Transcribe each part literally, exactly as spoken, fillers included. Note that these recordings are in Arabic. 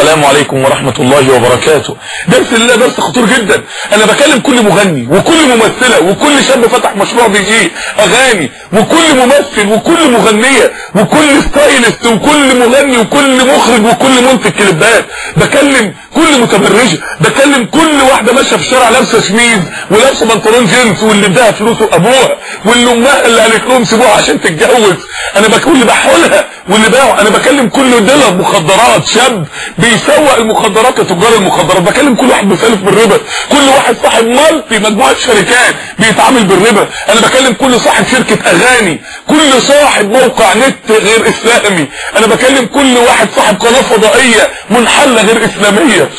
السلام عليكم ورحمة الله وبركاته. درس الله درس خطير جدا. انا بكلم كل مغني وكل ممثلة وكل شاب فتح مشروع بيجي اغاني وكل ممثل وكل مغنية وكل ستايلست وكل مغني وكل مخرج وكل منتج كليبات. بكلم كل متبرجة، بكلم كل واحدة ماشية في الشارع لابسة شميز ولابسة بنطلون جينز واللي اداها فلوسه ابوها واللي امها اللي قالت لهم سيبوها عشان تتجوز. انا بكلم اللي بحولها واللي باعوا. انا بكلم كل ديلر مخدرات، شاب بيسوق المخدرات لتجار المخدرات. بكلم كل واحد بيسلف بالربا، كل واحد صاحب مالتي مجموعه شركات بيتعامل بالربا. انا بكلم كل صاحب شركه اغاني، كل صاحب موقع نت غير اسلامي. انا بكلم كل واحد صاحب قناه فضائيه منحله غير اسلاميه.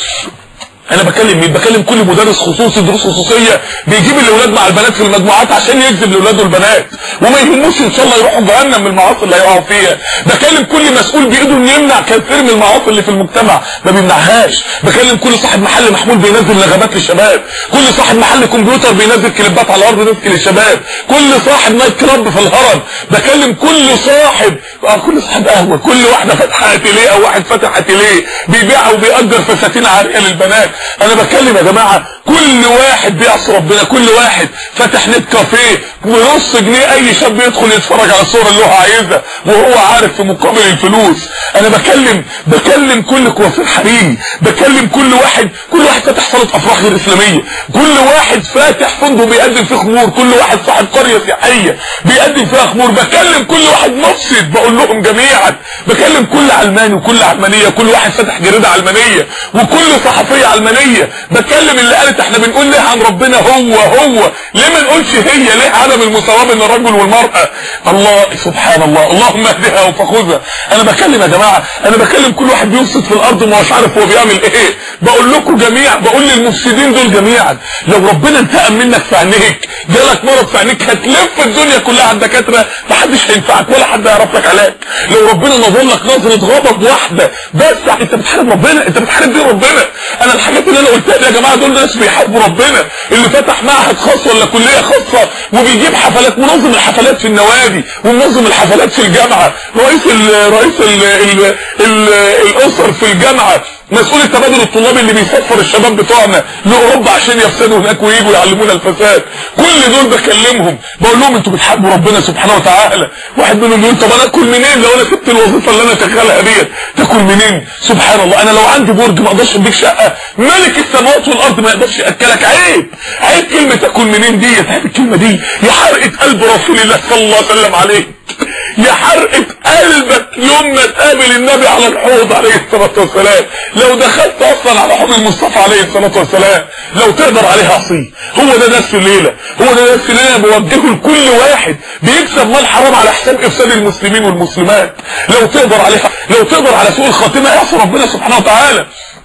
انا بكلم مين؟ بكلم كل مدرس خصوصي دروس خصوصيه بيجيب الاولاد مع البنات في المجموعات عشان يجذب الاولاد والبنات وما يهموش ان شاء الله يروحوا جهنم من المعاصي اللي هيقعوا فيها. بكلم كل مسؤول بايده انه يمنع كثير من المعاصي اللي في المجتمع ما بيمنعهاش. بكلم كل صاحب محل محمول بينزل نغمات للشباب، كل صاحب محل كمبيوتر بينزل كليبات على الارض نسكي للشباب، كل صاحب نايت كلاب في الهرم. بكلم كل صاحب اه كل صاحب قهوه، كل واحده فاتحه اتيليه او واحد فاتح اتيليه بيبيع وبيأجر فساتين عاريه للبنات. انا بكلم يا جماعه كل واحد بيعصي ربنا، كل واحد فاتح نت كافيه بنص جنيه اي شاب يدخل يتفرج على الصور اللي هو عايزها وهو عارف في مقابل الفلوس. انا بكلم بكلم كل كوافير حريمي، بكلم كل واحد كل واحد فاتح صاله افراح غير اسلاميه، كل واحد فاتح فندق بيقدم فيه خمور، كل واحد صاحب قريه سياحيه بيقدم فيها خمور. بكلم كل واحد مفسد بقول لهم جميعا. بكلم كل علماني وكل علمانيه، كل واحد فاتح جريده علمانيه وكل صحفيه علمانيه. بكلم اللي قالت احنا بنقول ليه عن ربنا هو هو، ليه ما نقولش هي؟ ليه عدم المساواه بين الرجل والمراه؟ الله سبحان الله، اللهم اهدها فخذها. انا بكلم يا جماعه، انا بكلم كل واحد بيفسد في الارض وما مش عارف هو بيعمل ايه. بقول لكم جميعا، بقول للمفسدين دول جميعا لو ربنا انتقم منك في عينيك، جالك مرض في عينيك، هتلف الدنيا كلها على الدكاتره محدش هينفعك ولا حد هيعرف لك علاج. لو ربنا نظر لك نظره غضب واحده بس انت بتحارب ربنا، انت بتحارب دين ربنا. انا الحاجات اللي انا قلتها دي يا جماعه دول ناس بيحاربوا ربنا. اللي فتح معهد خاص ولا كليه خاصه وبيجيب حفلات، منظم الحفلات في النوادي ومنظم الحفلات في الجامعه، رئيس ال رئيس ال ال ال الاسر في الجامعه، مسؤول التبادل الطلابي اللي بيسفر الشباب بتوعنا لاوروبا عشان يفسدوا هناك وييجوا يعلمونا الفساد. كل دول بكلمهم بقول لهم انتوا بتحاربوا ربنا سبحانه وتعالى. واحد منهم يقول طب انا اكل منين لو انا سبت الوظيفه اللي انا شغالها ديت؟ تاكل منين؟ سبحان الله. انا لو عندي برج ما اقدرش اديك شقه، ملك السماوات والارض ما يقدرش ياكلك. عيب عيب كلمه تاكل منين ديت، عيب الكلمه دي. يا حرقه قلب رسول الله صلى الله عليه وسلم عليه، يا حرقة قلبك يوم ما تقابل النبي على الحوض عليه الصلاة والسلام. لو دخلت اصلا على حوض المصطفى عليه الصلاة والسلام لو تقدر عليه عصيه. هو ده درس الليلة، هو ده درس الليلة بوجهه لكل واحد بيكسب مال حرام على حساب افساد المسلمين والمسلمات. لو تقدر عليه، لو تقدر على سوء الخاتمة اعصي ربنا سبحانه وتعالى.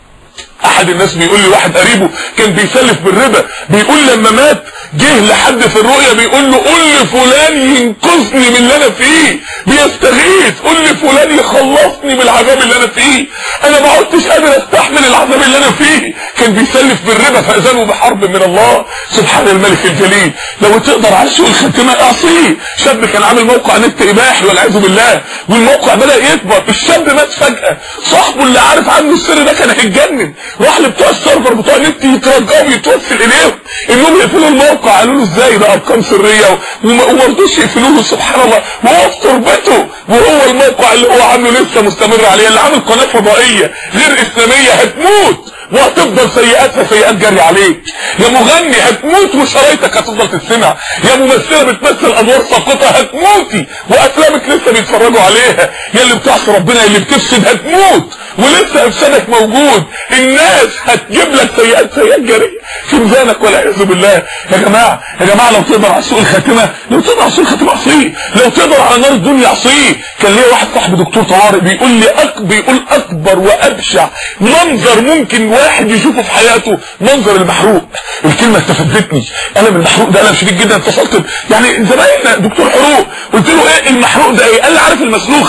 احد الناس بيقول لي واحد قريبه كان بيسلف بالربا، بيقول لما مات جه لحد في الرؤيا بيقول له قول لفلان ينقذني من اللي انا فيه، بيستغيث قول لفلان يخلصني من العذاب اللي انا فيه، انا ما عدتش قادر استحمل العذاب اللي انا فيه. كان بيسلف بالربا فاذانه بحرب من الله سبحان الملك الجليل. لو تقدر على سوء الخاتمه اعصيه. شاب كان عامل موقع نت اباحي والعياذ بالله والموقع بدا يكبر، الشاب مات فجاه، صاحبه اللي عارف عنه السر ده كان هيتجنن، راح لبتوع السيرفر بتوع النت يترجوا ويتوسل اليهم انهم يقفلوا الموقع. قالوا له ازاي ده ارقام سريه وما رضوش يقفلوه سبحان الله وهو في تربته وهو الموقع اللي هو عامله لسه مستمر عليه، اللي عامل قناه فضائيه غير اسلاميه. هتموت وهتفضل سيئاتها سيئات جاريه عليك. يا مغني هتموت وشرايطك هتفضل تتسمع. يا ممثله بتمثل ادوار ساقطه هتموتي وافلامك لسه بيتفرجوا عليها. يا اللي بتعصي ربنا، يا اللي بتفسد هتموت ولسه افسادك موجود. الناس هتجيب لك سيئات سيئات جاريه في ميزانك والعياذ بالله. يا جماعه يا جماعه لو تقدر على سوء الخاتمه، لو تقدر على سوء الخاتمه اعصيه، لو تقدر على نار الدنيا اعصيه. كان ليا واحد صاحبي دكتور طوارئ بيقول لي أك... بيقول اكبر وابشع منظر ممكن واحد يشوفه في حياته منظر المحروق. الكلمه استفزتني، انا من المحروق ده انا شديد جدا. اتصلت يعني زمايلنا دكتور حروق قلت له ايه المحروق ده ايه؟ قال لي عارف المسلوخ؟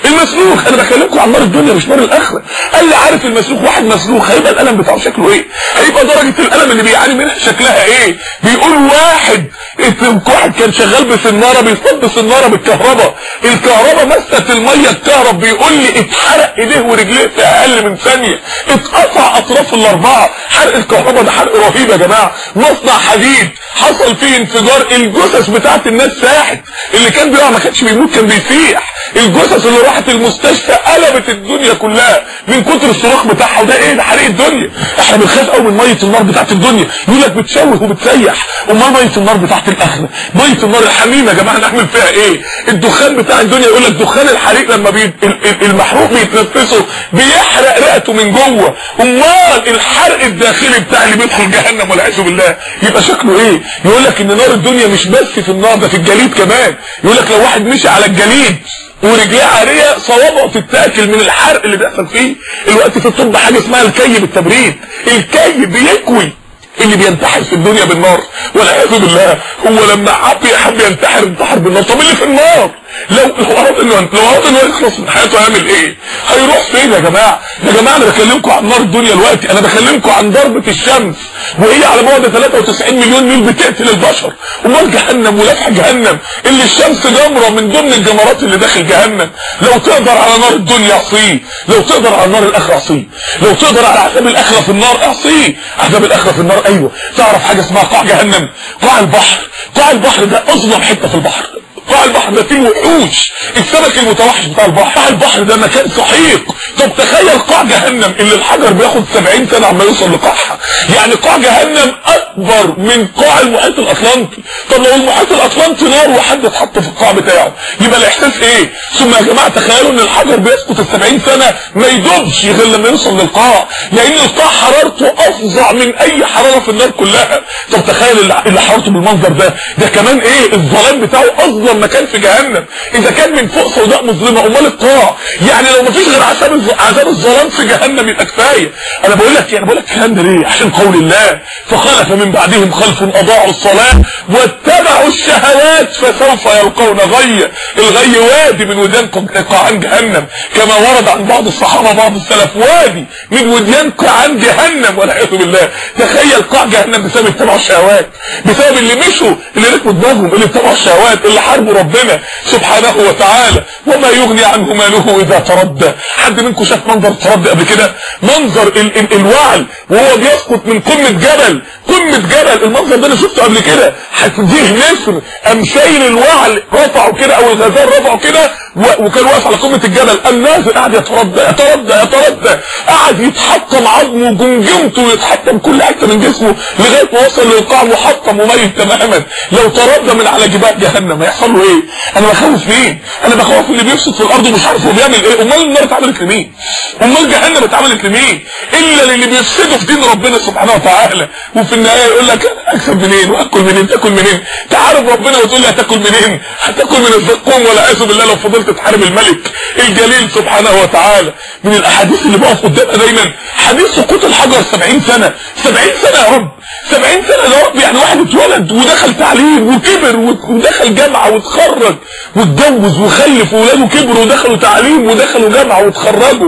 المسلوخ. انا بكلمكم عن نار الدنيا مش نار الاخره. قال لي عارف المسلوخ، واحد مسلوخ هيبقى الالم بتاعه شكله ايه؟ هيبقى درجه الالم اللي بيعاني منها شكلها ايه؟ بيقول واحد واحد كان شغال بسناره بيصب سناره بالكهرباء، الكهرباء مست الميه الكهرب، بيقول لي اتحرق ايديه ورجليه في اقل من ثانيه، اتقطع اطراف الاربعه. حرق الكهرباء ده حرق رهيب يا جماعه. مصنع حديد حصل فيه انفجار، الجثث بتاعت الناس ساحت، اللي كان بيقع ما كانش بيموت كان بيسيح، الجثث اللي راحت المستشفى قلبت الدنيا كلها من كتر الصراخ بتاعها. وده ايه؟ ده حريق الدنيا. احنا بنخاف قوي من ميه النار بتاعت الدنيا، يقول لك بتشوه وبتسيح. امال ميه النار بتاعت الاخره، ميه النار الحميمه يا جماعه نعمل فيها ايه؟ الدخان بتاع الدنيا يقول لك دخان الحريق لما بي... المحروق بيتنفسه بيحرق رئته من جوه، امال الحرق الداخلي بتاع اللي بيدخل جهنم والعياذ بالله يبقى شكله ايه؟ يقول لك ان نار الدنيا مش بس في النار، ده في الجليد كمان. يقول لك لو واحد مشي على الجليد ورجليه عاريه صوابعه تتاكل من الحرق اللي بيحصل فيه. الوقت في الطب حاجه اسمها الكي بالتبريد، الكي بيكوي اللي بينتحر في الدنيا بالنار والعياذ بالله. هو لما حب حب ينتحر انتحر بالنار. طب اللي في النار لو لو اراد انه لو اراد انه يخلص من حياته هيعمل ايه؟ هيروح فين يا جماعه؟ يا جماعه انا بكلمكم عن نار الدنيا دلوقتي، انا بكلمكم عن ضربه الشمس وهي على بعد ثلاثة وتسعين مليون ميل بتقتل البشر. امال جهنم ولفح جهنم اللي الشمس جمره من ضمن الجمرات اللي داخل جهنم. لو تقدر على نار الدنيا اعصيه، لو تقدر على نار الاخره اعصيه، لو تقدر على عذاب الاخره في النار اعصيه. عذاب الاخره في النار ايوه. تعرف حاجه اسمها قاع جهنم؟ قاع البحر. قاع البحر ده اظلم حته في البحر. قاع البحر ده فيه الوحوش، السمك المتوحش بتاع البحر. قاع البحر ده مكان سحيق. طب تخيل قاع جهنم اللي الحجر بياخد سبعين سنه عما يوصل لقاعها. يعني قاع جهنم اكبر من قاع المحيط الاطلنطي. طب لو المحيط الاطلنطي نار وحد اتحط في القاع بتاعه يبقى الاحساس ايه؟ ثم يا جماعه تخيلوا ان الحجر بيسقط السبعين سنه ما يدوبش غير لما يوصل للقاع، لان القاع حرارته افظع من اي حراره في النار كلها. طب تخيل اللي حرارته بالمنظر ده، ده كمان ايه؟ الظلام بتاعه اظلم مكان في جهنم. اذا كان من فوق سوداء مظلمه امال القاع؟ يعني لو مفيش غير عذاب عذاب الظلام في جهنم يبقى كفايه. انا بقول لك يعني بقول لك الكلام ده ليه؟ عشان قول الله فخلف من بعدهم خلف اضاعوا الصلاه واتبعوا الشهوات فسوف يلقون غي. الغي وادي من وديان قاعان جهنم، كما ورد عن بعض الصحابه بعض السلف وادي من وديان قاعان جهنم والعياذ بالله. تخيل قاع جهنم بسبب اتباع الشهوات، بسبب اللي مشوا اللي ركبوا دماغهم اللي اتبعوا الشهوات اللي حاربوا ربنا سبحانه وتعالى. وما يغني عنه ماله اذا تردى. حد منكم شاف منظر تردى قبل كده؟ منظر ال ال الوعل وهو بيسقط من قمه جبل، قمه جبل. المنظر ده انا شفته قبل كده. هتديه نسر قام شايل الوعل رفعه كده او الغزال رفعه كده وكان واقف على قمه الجبل، قام نازل قاعد يتردى يتردى يتردى، قاعد يتحطم عظمه وجمجمته ويتحطم كل حته من جسمه لغايه ما وصل للقاع محطم وميت تماما. لو تردى من على جبال جهنم هيحصل له ايه؟ انا بخوف مين؟ انا بخوف اللي بيفسد في الارض ومش عارف هو بيعمل ايه. امال النار اتعملت لمين؟ امال جهنم اتعملت لمين؟ الا للي بيفسدوا في دين ربنا سبحانه وتعالى. وفي النهايه يقول لك اكسب منين واكل منين؟ تاكل منين؟ تعرف ربنا وتقول لي هتاكل منين؟ هتاكل من الزقوم والعياذ بالله لو فضلت تحارب الملك الجليل سبحانه وتعالى. من الاحاديث اللي بقف قدامنا دايما حديث سقوط الحجر سبعين سنه. سبعين سنه يا رب، سبعين سنه يا رب. يعني واحد اتولد ودخل تعليم وكبر ودخل جامعه واتخرج واتجوز وخلف واولاده كبروا ودخلوا تعليم ودخلوا جامعه واتخرجوا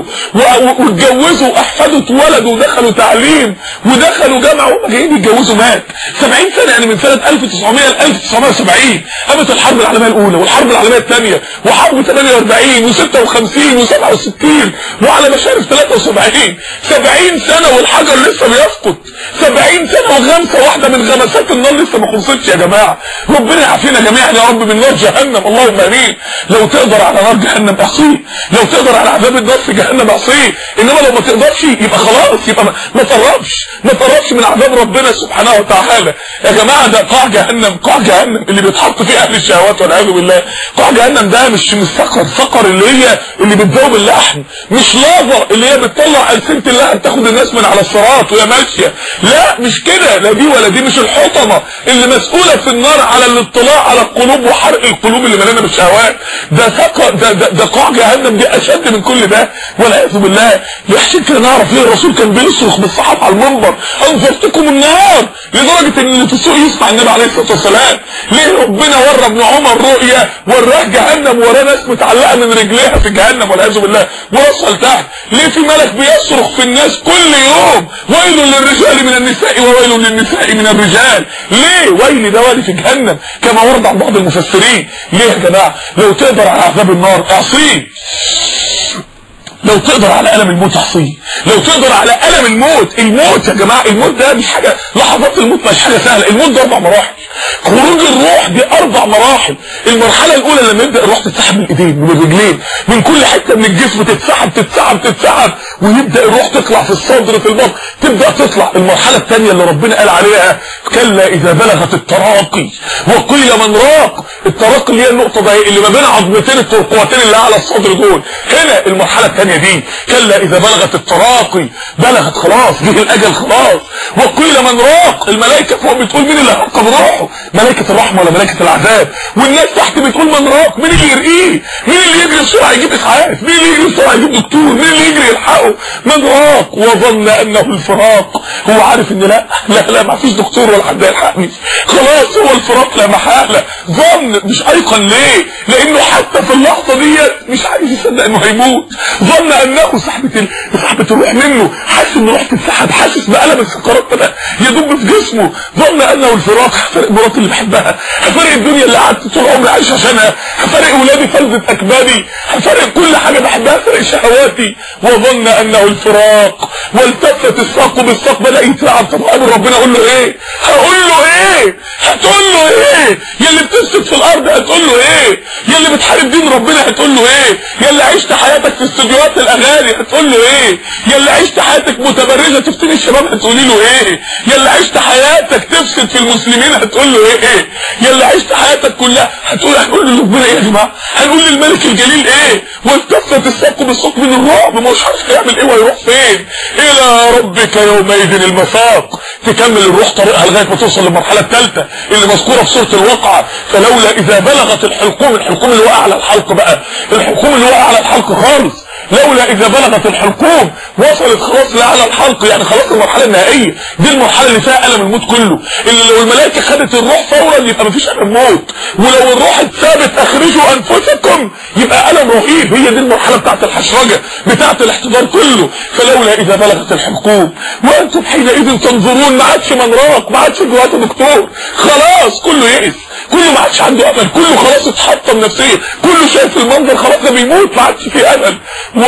واتجوزوا واحفاده اتولدوا ودخلوا تعليم ودخلوا جامعه وهم جايين يتجوزوا مات. سبعين سنه يعني من سنه ألف وتسعمائة ل ألف وتسعمائة وسبعين قامت الحرب العالميه الاولى والحرب العالميه الثانيه وحرب ثمانية وأربعين وستة وخمسين وسبعة وستين وعلى مشارف ثلاثة وسبعين. سبعين سنه والحجر لسه بيسقط. سبعين سنه وغمسه واحده من غمسات النار لسه ما خلصتش يا جماعه. ربنا يعافينا جميعا يا رب من نار جهنم اللهم امين. لو تقدر على نار جهنم اعصيه، لو تقدر على عذاب النار في جهنم اعصيه. انما لو ما تقدرش يبقى خلاص، يبقى ما تقربش ما تقربش من عذاب ربنا سبحانه وتعالى. يا جماعه ده قاع جهنم، قاع جهنم اللي بيتحط فيه اهل الشهوات والعياذ بالله. قاع جهنم ده مش مش سقر، سقر اللي هي اللي بتذوب اللحم، مش لافا اللي هي بتطلع ألسنة اللحم تاخد الناس من على الصراط وهي ماشيه. لا مش كده. كده، لا دي ولا دي، مش الحطمه اللي مسؤوله في النار على الاطلاع على القلوب وحرق القلوب اللي مليانه بالشهوات. ده ثقه ده ده, ده قاع جهنم دي اشد من كل ده والعياذ بالله. عشان كده نعرف ليه الرسول كان بيصرخ بالصحابه على المنبر انذرتكم النار، لدرجه ان اللي في السوق يسمع النبي عليه الصلاه والسلام. ليه ربنا ورى ابن عمر رؤيا وراه جهنم، وراه ناس متعلقه من رجليها في جهنم والعياذ بالله ووصل تحت. ليه في ملك بيصرخ في الناس كل يوم ويل للرجال من النساء وويل للنساء من الرجال؟ ليه ويل ده ويل في جهنم كما ورد عن بعض المفسرين. ليه يا جماعه؟ لو تقدر على عذاب النار اعصيه، لو تقدر على ألم الموت اعصيه، لو تقدر على ألم الموت. الموت يا جماعه، الموت ده مش حاجه، لحظات الموت مش حاجه سهله. الموت ده اربع مراحل، خروج الروح دي اربع مراحل. المرحله الاولى لما يبدا الروح تتسحب من الايدين ومن الرجلين من كل حته من الجسم، تتسحب تتسحب تتسحب ويبدا الروح تطلع في الصدر في البطن، تبدا تطلع. المرحله الثانيه اللي ربنا قال عليها كلا اذا بلغت التراقي وقيل من راق. التراقي اللي هي النقطه دي اللي ما بين عظمتين الترقوتين اللي على الصدر دول. هنا المرحله الثانيه دي كلا اذا بلغت التراقي، بلغت خلاص، جه الاجل خلاص. وقيل من راق، الملائكه فوق بتقول مين اللي هيرقى بروحه؟ ملائكه الرحمه ولا ملائكه العذاب؟ والناس تحت بتقول من راق، مين اللي يرقيه؟ مين اللي يجري بسرعه يجيب اسعاف؟ مين اللي يجري بسرعه يجيب دكتور؟ مين اللي يجري يلحقه؟ من راق وظن انه الفراق. هو عارف ان لا لا لا ما فيش دكتور ولا حد يلحقني، خلاص هو الفراق لا محاله. ظن مش ايقن. ليه؟ لانه حتى في اللحظه ديت مش عارف يصدق انه هيموت. ظن انه سحبه سحبه الروح منه، حاسس ان روح تتسحب، حاسس بألم السكرات بدا يدب في جسمه. ظن انه الفراق. هفرق مراتي اللي بحبها، هفرق الدنيا اللي قعدت طول عمري عايش عشانها، هفرق ولادي فلذة اكبادي، هفرق كل حاجه بحبها، هفرق شهواتي. وظن انه الفراق والتفت الساق بالساق، بدا يترعب. طب قابل ربنا اقول له ايه؟ هقول له ايه؟ هتقول له ايه؟ يا اللي بتسجد في الارض هتقول له ايه؟ يا اللي بتحارب دين ربنا هتقول له ايه؟ يا اللي عشت حياتك في استديوهات الاغاني هتقول له ايه؟ يا اللي عشت حياتك متبرجه تفتني الشباب هتقولي له ايه؟ يا اللي عشت حياتك تفسد في المسلمين هتقول له ايه؟ يا اللي عشت حياتك كلها هتقول هنقول لربنا ايه يا جماعه؟ هنقول للملك الجليل ايه؟ والتفت الساق بالساق من الرعب، مش عارف هيعمل ايه ويروح فين. الى ربك يومئذ المساق. تكمل الروح طريقها لغايه ما توصل للمرحله الثالثه اللي مذكوره في سوره الواقعه. فلولا اذا بلغت الحلقوم، الحلقوم اللي وقع على الحلق بقى، الحلقوم اللي وقع على الحلق خالص. لولا اذا بلغت الحلقوم، وصلت خلاص لاعلى الحلق، يعني خلاص المرحله النهائيه دي، المرحله اللي فيها الم الموت كله، اللي لو الملائكه خدت الروح فورا يبقى مفيش الم موت، ولو الروح اتثابت اخرجوا انفسكم يبقى الم رهيب. هي دي المرحله بتاعت الحشرجه بتاعت الاحتضار كله. فلولا اذا بلغت الحلقوم وانتم حينئذ تنظرون، ما عادش من راق، ما عادش جواته دكتور، خلاص كله يئس، كله ما عادش عنده امل، كله خلاص اتحطم نفسيا، كله شايف المنظر خلاص ده بيموت، ما عادش فيه امل.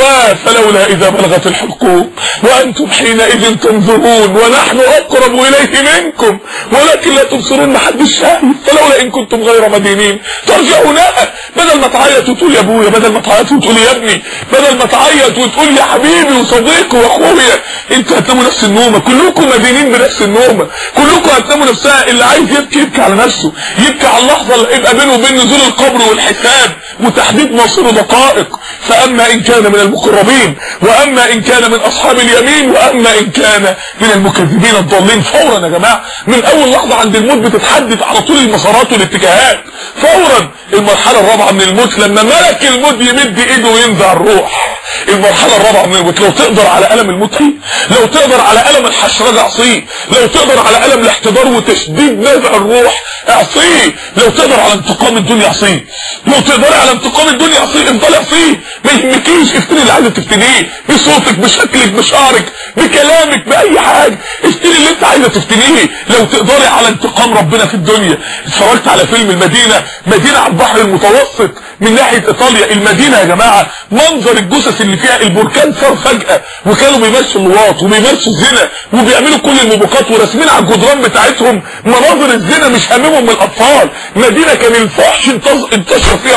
وفلولا اذا بلغت الحلقوم وانتم حينئذ تنظرون ونحن اقرب اليه منكم ولكن لا تبصرون، ما حدش شايف. فلولا ان كنتم غير مدينين ترجعونها، بدل ما تعيط وتقول يا ابويا، بدل ما تعيط وتقول يا ابني، بدل ما تعيط وتقول يا حبيبي وصديقي واخويا، انتوا هتناموا نفس النومه، كلكم مدينين بنفس النومه، كلكم هتناموا نفسها. اللي عايز يبكي يبكي على نفسه، يبكي على اللحظه اللي يبقى بينه وبين نزول القبر والحساب وتحديد مصيره دقائق. فاما ان كان من المقربين واما ان كان من اصحاب اليمين واما ان كان من المكذبين الضالين. فورا يا جماعه من اول لحظه عند الموت بتتحدد على طول المسارات والاتجاهات فورا. المرحله الرابعه من الموت لما ملك الموت يمد ايده وينزع الروح. المرحله الرابعه من الموت لو تقدر على الم الموت، لو تقدر على الم الحشرجه اعصيه، لو تقدر على الم الاحتضار وتشديد نزع الروح اعصيه، لو تقدر على انتقام الدنيا اعصيه، لو تقدر على انتقام الدنيا اعصيه، افضل اعصيه، ما يهمكيش، افتني اللي عايزه تفتنيه بصوتك بشكلك بشعرك بكلامك باي حاجه، افتني اللي انت عايزه تفتنيه. لو تقدري على انتقام ربنا في الدنيا. اتفرجت على فيلم المدينه، مدينه على البحر المتوسط من ناحيه ايطاليا. المدينه يا جماعه منظر الجثث اللي فيها، البركان صار فجاه وكانوا بيمشوا اللواط وبيمشوا الزنا وبيعملوا كل الموبقات وراسمين على الجدران بتاعتهم مناظر الزنا، مش هاممهم من الاطفال. مدينه كان الفحش انتشر فيها بصوره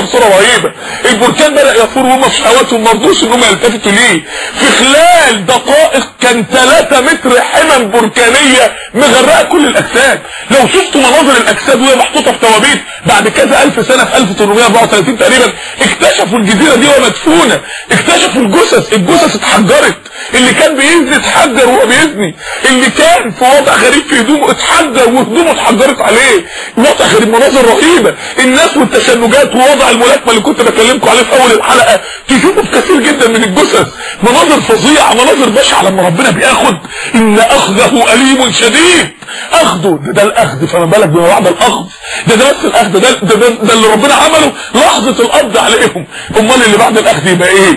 رهيبه. البركان بدأ يفور وهم في شهواتهم، ما رضوش ان هم يلتفتوا ليه. في خلال دقائق كان ثلاثة متر حمم بركانيه مغرقه كل الاجساد. لو شفتوا مناظر الاجساد وهي محطوطه في توابيت بعد كذا الف سنه في ألف وثمانمائة وأربعة وثلاثين تقريبا اكتشفوا الجزيره دي ومدفونه، اكتشفوا الجثث، الجثث اتحجرت، اللي كان بيزني اتحجر وهو بيزني، اللي كان في وضع غريب في هدومه اتحجر وهدومه اتحجرت عليه، وضع غريب، مناظر رهيبه. الناس والتشنجات ووضع الملاكمه اللي كنت بكلمكم عليه في اول الحلقه تشوفوا في كثير جدا من الجثث، مناظر فظيعه، مناظر بشعه. لما ربنا بياخد ان اخذه اليم شديد، اخذه ده, ده الاخذ، فما بالك بما بعد الاخذ، ده ده بس الاخذ، ده ده, ده, ده اللي ربنا عمله لحظه القبض عليهم. امال اللي بعد الاخذ يبقى ايه؟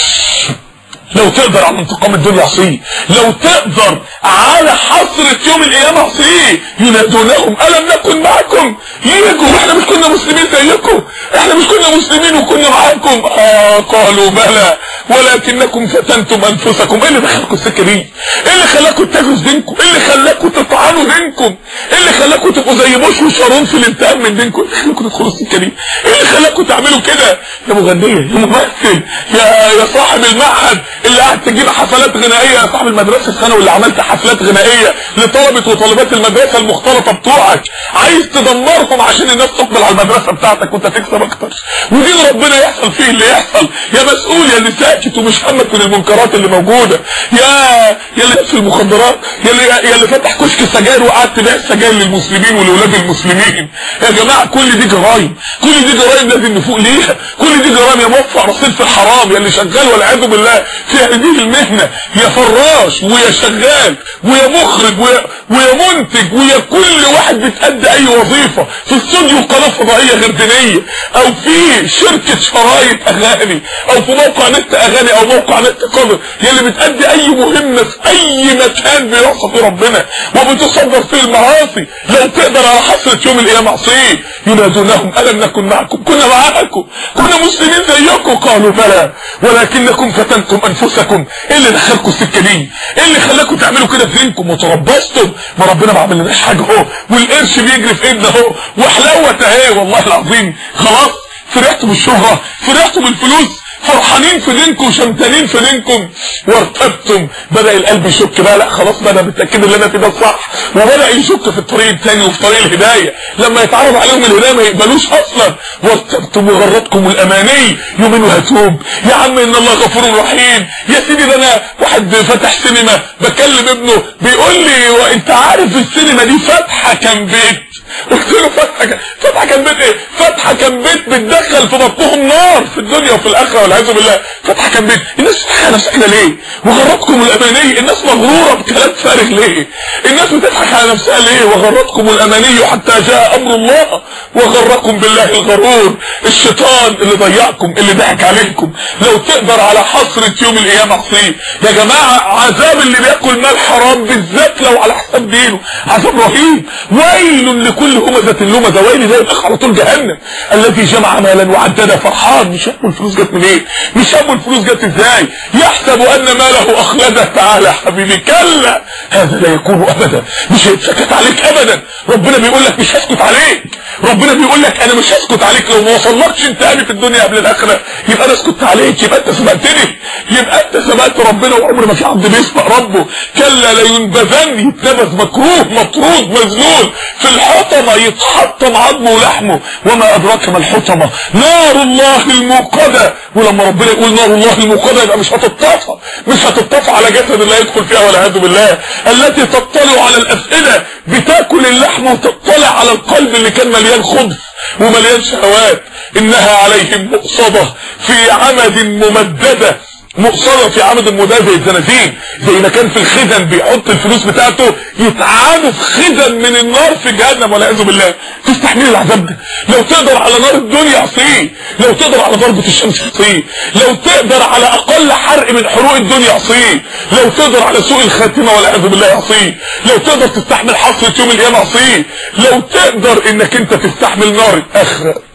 لو تقدر على انتقام الدنيا عصيه، لو تقدر على حسرة يوم القيامة عصيه. ينادونهم ألم نكن معكم؟ يجوا احنا مش كنا مسلمين زيكم؟ احنا مش كنا مسلمين وكنا معاكم؟ اه قالوا بلى ولكنكم فتنتم انفسكم. ايه اللي دخلكم السكه دي؟ ايه اللي خلاكم تجوز دينكم؟ ايه اللي خلاكم تطعنوا دينكم؟ ايه اللي خلاكم تبقوا زي بوش وشارون في الانتقام من دينكم؟ ايه اللي خلاكم تدخلوا السكه دي؟ ايه اللي خلاكم تعملوا كده؟ يا مغنيه، يا ممثل، يا يا صاحب المعهد اللي قاعد تجيب حفلات غنائيه، يا صاحب المدرسه الثانوي اللي عملت حفلات غنائيه لطلبه وطالبات المدرسه المختلطه بتوعك، عايز تدمرهم عشان الناس تقبل على المدرسه بتاعتك وانت تكسب اكتر، ودين ربنا يحصل فيه اللي يحصل. يا مسؤول، يا اللي ساكت ومش همك من المنكرات اللي موجوده، يا يا اللي في المخدرات، يا اللي يا اللي فتح كشك سجاير وقعدت تبيع السجاير للمسلمين ولولاد المسلمين. يا جماعه كل دي جرايم، كل دي جرايم لازم نفوق ليها، كل دي جرايم. يا موفق رصيد في الحرام، يا اللي شغال والعياذ بالله في هذه المهنه، يا فراش ويا شغال ويا مخرج ويا, ويا منتج ويا كل واحد بتأدي اي وظيفه في استوديو قناه فضائيه غير دينيه، او في شركه شرايط اغاني، او في موقع نت اغاني، او موقع نت قذر، يا اللي بتأدي اي مهمه في اي مكان بيعصى فيه ربنا وبتصدر فيه المعاصي. لو تقدر على حسرة يوم القيامه عصيه. ينادونهم الم نكن معكم؟ كنا معاكم، كنا مسلمين زيكم. قالوا بلى ولكنكم فتنتم انفسكم. ايه اللي دخلكم السكه دي؟ ايه اللي خلاكم تعملوا كده في دينكم وتربصتم؟ ما ربنا ما عملناش حاجه اهو، والقرش بيجري في ايدنا اهو، وحلاوه اهي. والله العظيم خلاص فرحتوا بالشهره، فرحتوا بالفلوس، فرحانين في دينكم وشمتانين في دينكم، وارتبتم. بدأ القلب يشك بقى، لا خلاص بقى انا متأكد ان انا في ده الصح، وبدأ يشك في الطريق الثاني وفي طريق الهداية. لما يتعرض عليهم الهداية ما يقبلوش اصلا. وارتبتم وغرتكم الاماني، يؤمنوا هتوب يا عم ان الله غفور رحيم. يا سيدي ده انا واحد فتح سينما بكلم ابنه بيقول لي وانت عارف السينما دي فاتحه كام بيت؟ قلت له فتحه فتحه كام بيت ايه؟ فتحه كام بيت بتدخل في بطنهم نار في الدنيا وفي الاخره والعياذ بالله. فتحه كام بيت؟ الناس بتضحك على نفسها ليه؟ وغرتكم الاماني، الناس مغروره بكلام فارغ ليه؟ الناس بتضحك على نفسها ليه؟ وغرتكم الاماني حتى جاء امر الله وغركم بالله الغرور. الشيطان اللي ضيعكم، اللي ضحك عليكم. لو تقدر على حسرة يوم القيامه عصيه. يا جماعه عذاب اللي بياكل مال حرام بالذات لو على حساب دينه عذاب رهيب. ويل لكل همزه لمزه، ويل ده يبقى على طول جهنم. الذي جمع مالا وعدده فرحان، مش هم الفلوس جت منين؟ مش هم الفلوس جت ازاي؟ يحسب ان ماله اخلده. تعالى يا حبيبي كلا، هذا لا يكون ابدا، مش هيتسكت عليك ابدا. ربنا بيقول لك مش هسكت عليك، ربنا بيقول لك انا مش هسكت عليك. لو ما وصلكش انت قابل في الدنيا قبل الاخره يبقى انا اسكت عليك، يبقى انت سبقتني، يبقى انت سبقت ربنا. وعمر ما في عبد بيسبق ربه. كلا لينبذن، يتنبذ مكروه مطرود مذلول في الحطمه، يتحطم عظمه ولحمه. وما ادراك ما الحطمه؟ نار الله الموقده. ولما ربنا يقول نار الله الموقده يبقى مش هتطفى، مش هتطفى على جسد لا يدخل فيها والعياذ بالله. التي تطلع على الافئده، بتاكل اللحم وتطلع على القلب اللي كان مليان خبث ومليان شهوات. انها عليهم مؤصده في عمد ممدده، مؤصده في عمد ممدده زي الزنازين، زي ما كان في الخزن بيحط الفلوس بتاعته يتعانوا في خزن من النار في جهنم والعياذ بالله. تستحمل العذاب ده؟ لو تقدر على نار الدنيا عصيه، لو تقدر على ضربه الشمس عصيه، لو تقدر على اقل حرق من حروق الدنيا عصيه، لو تقدر على سوء الخاتمه والعياذ بالله عصيه، لو تقدر تستحمل حسرة يوم القيامه عصيه، لو تقدر انك انت تستحمل نار الاخره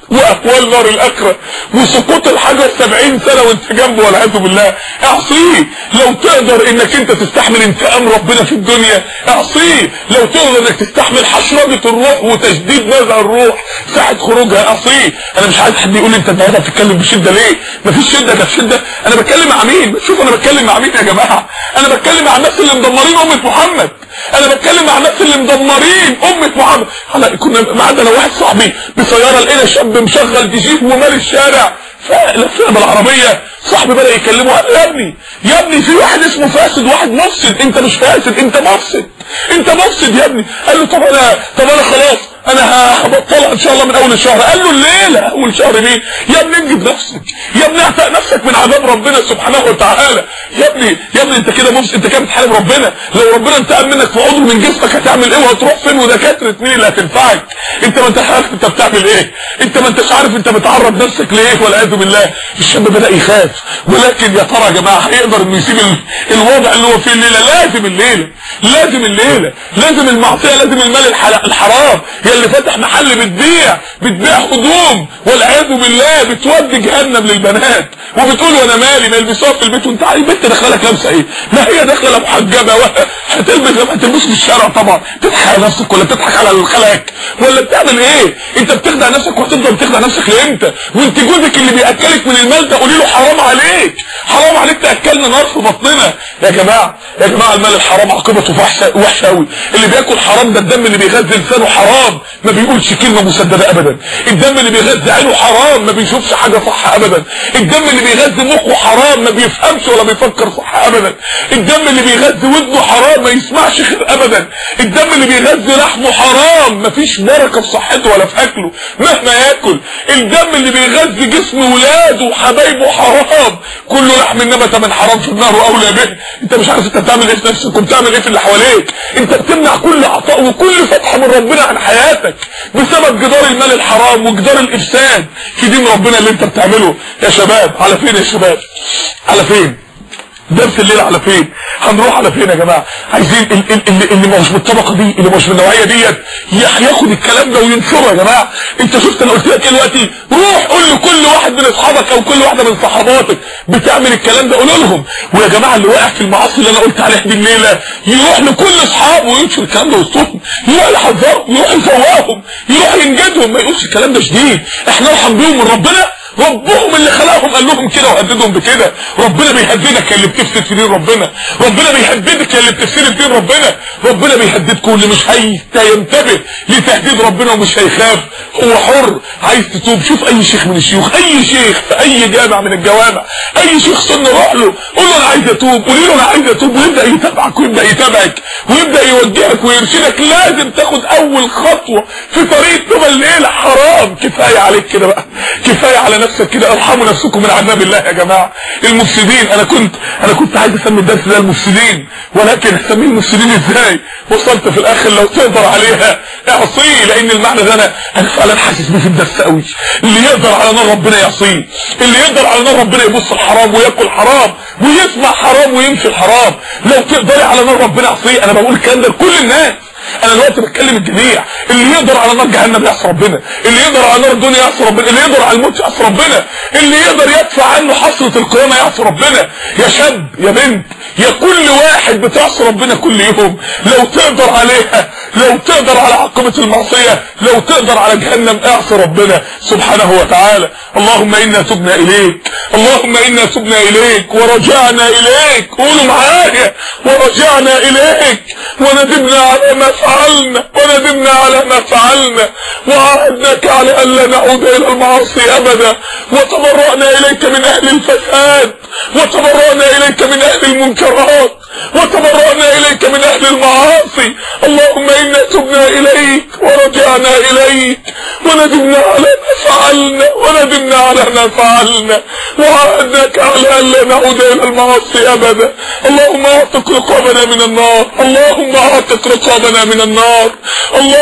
واهوال نار الاخره وسقوط الحجر سبعين سنه وانت جنبه والعياذ بالله. اعصيه. لو تقدر انك انت تستحمل انتقام ربنا في الدنيا اعصيه. لو تقدر انك تستحمل حشرجه الروح وتشديد نزع الروح ساعه خروجها اعصيه. انا مش عايز حد يقول لي انت النهارده بتتكلم بشده ليه؟ مفيش شده. ده شده. انا بتكلم مع مين؟ شوف انا بتكلم مع مين يا جماعه. انا بتكلم مع الناس اللي مدمرين امه محمد. انا بتكلم مع الناس اللي مدمرين امه محمد. هلا كنا معانا انا واحد صاحبي بسياره لقينا شاب مشغل دي جي ومال الشارع فلفينا بالعربيه. صاحبي بدا يكلمه قال يا ابني يا ابني في واحد اسمه فاسد واحد مفسد. انت مش فاسد انت مفسد انت مفسد يا ابني. قال له طب انا طب انا خلاص انا هبطلها ان شاء الله من اول الشهر. قال له الليله اول شهر مين يا ابني؟ انجد نفسك يا ابني. اعتق نفسك من عذاب ربنا سبحانه وتعالى يا ابني. يا ابني انت كده مفسد. انت كده بتحارب ربنا. لو ربنا انتقم منك في عضو من جسمك هتعمل ايه وهتروح فين ودكاتره مين اللي هتنفعك؟ انت ما انتش عارف انت بتعمل ايه. انت ما انتش عارف انت بتعرض نفسك لايه والعياذ بالله. الشاب بدا يخاف. ولكن يا ترى يا جماعه هيقدر انه يسيب الوضع اللي هو فيه الليله؟ لازم الليله لازم الليله لازم المعصيه لازم المال الحرام. يا اللي فاتح محل بتبيع بتبيع هدوم والعياذ بالله بتودي جهنم للبنات وبتقول وانا مالي ما يلبسوها في البيت وانت عارف البنت داخله لك لابسه ايه؟ ما هي داخله محجبه هتلبس هتلبس في الشارع طبعا. تضحك على نفسك ولا بتضحك على خلقك ولا بتعمل ايه؟ انت بتخدع نفسك وهتفضل تخدع نفسك لامتى؟ وانت جوزك اللي بياكلك من المال ده قولي له حرام عليك حرام عليك تاكلنا نار في بطننا. يا جماعه يا جماعه المال الحرام عاقبته وحشه قوي. اللي بياكل حرام ده الدم اللي بيغذي لسانه حرام ما بيقولش كلمه مسدده ابدا. الدم اللي بيغذي عينه حرام ما بيشوفش حاجه صح ابدا. الدم اللي بيغذي مخه حرام ما بيفهمش ولا بيفكر صح ابدا. الدم اللي بيغذي ودنه حرام ما يسمعش خير ابدا. الدم اللي بيغذي لحمه حرام ما فيش بركه في صحته ولا في اكله مهما ياكل. الدم اللي بيغذي جسم ولاده وحبايبه حرام. كل لحم نبت من حرام في النار واولى به. انت مش عارف انت بتعمل ايه في نفسك وبتعمل ايه في اللي حواليك. انت بتمنع كل عطاء وكل فتح من ربنا عن حياتك بسبب جدار المال الحرام وجدار الافساد في دين ربنا اللي انت بتعمله. يا شباب على فين يا شباب؟ على فين؟ درس الليل على فين؟ هنروح على فين يا جماعه؟ عايزين اللي, اللي مش بالطبقه دي اللي مش بالنوعيه ديت ياخد الكلام ده وينشره يا جماعه. انت شفت انا قلت لك ايه دلوقتي؟ روح قول لكل واحد من اصحابك او كل واحده من صحباتك بتعمل الكلام ده قول لهم. ويا جماعه اللي واقع في المعاصي اللي انا قلت عليها دي الليله يروح لكل اصحابه وينشر الكلام ده وسطهم. يروح يحذرهم يروح يفوقهم يروح ينجدهم. ما يقولش الكلام ده شديد. احنا ارحم بيهم من ربنا. ربهم اللي خلقهم قال لهم كده وهددهم بكده. ربنا بيهددك يا اللي بتفسد في دين ربنا. ربنا بيهددك يا اللي بتفسد في دين ربنا. ربنا بيهددكم واللي مش هينتبه لتهديد ربنا ومش هيخاف هو حر. عايز تتوب شوف اي شيخ من الشيوخ اي شيخ في اي جامع من الجوامع اي شيخ سنه روح له قول له انا عايز اتوب قولي له انا عايز اتوب ويبدا يتابعك ويبدا يتابعك ويبدا يوجهك ويرشدك. لازم تاخد اول خطوه في طريق توبه الليله. حرام. كفايه عليك كده بقى. كفايه على نفسك كده. ارحموا نفسكم من عذاب الله يا جماعه. المفسدين انا كنت انا كنت عايز اسمي الدرس ده المفسدين ولكن اسميه المفسدين ازاي؟ وصلت في الاخر لو تقدر عليها اعصيه. لان المعنى ده انا انا فعلا حاسس بيه في الدرس قوي. اللي يقدر على نار ربنا يعصيه. اللي يقدر على نار ربنا يبص الحرام وياكل حرام ويسمع حرام ويمشي الحرام. لو تقدري على نار ربنا اعصيه. انا بقول الكلام ده لكل الناس. انا دلوقتي بتكلم الجميع. اللي يقدر على نار جهنم يعصي ربنا. اللي يقدر على نار الدنيا يعصي ربنا. اللي يقدر على الموت يعصي ربنا. اللي يقدر يدفع عنه حسرة القيامة يعصي ربنا. يا شاب يا بنت يا كل واحد بتعصي ربنا كل يوم لو تقدر عليها لو تقدر على عقبة المعصية لو تقدر على جهنم اعصي ربنا سبحانه وتعالى. اللهم انا تبنا اليك اللهم انا تبنا اليك ورجعنا اليك. قولوا معايا ورجعنا اليك وندمنا على ما فعلنا وندمنا على ما فعلنا وعهدناك على ان لا نعود الى المعاصي ابدا وتبرأنا اليك من اهل الفساد وتبرأنا اليك من اهل المنكرات وتبرأنا اليك من اهل المعاصي. اللهم انا تبنا اليك ورجعنا اليك وندمنا على ما فعلنا وندمنا على ما فعلنا وعهدناك على ان لا نعود الى المعاصي ابدا. اللهم اعتق رقابنا من النار اللهم اعتق رقابنا من النار اللهم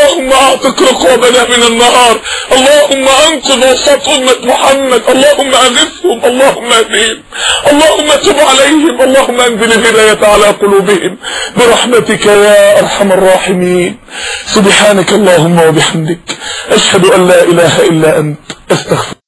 اعتق رقابنا من النار. اللهم انقذ وسط امة محمد، اللهم اغثهم، اللهم اهدهم، اللهم تب عليهم، اللهم انزل الهداية على قلوبهم برحمتك يا ارحم الراحمين. سبحانك اللهم وبحمدك، اشهد ان لا اله الا انت، استغفر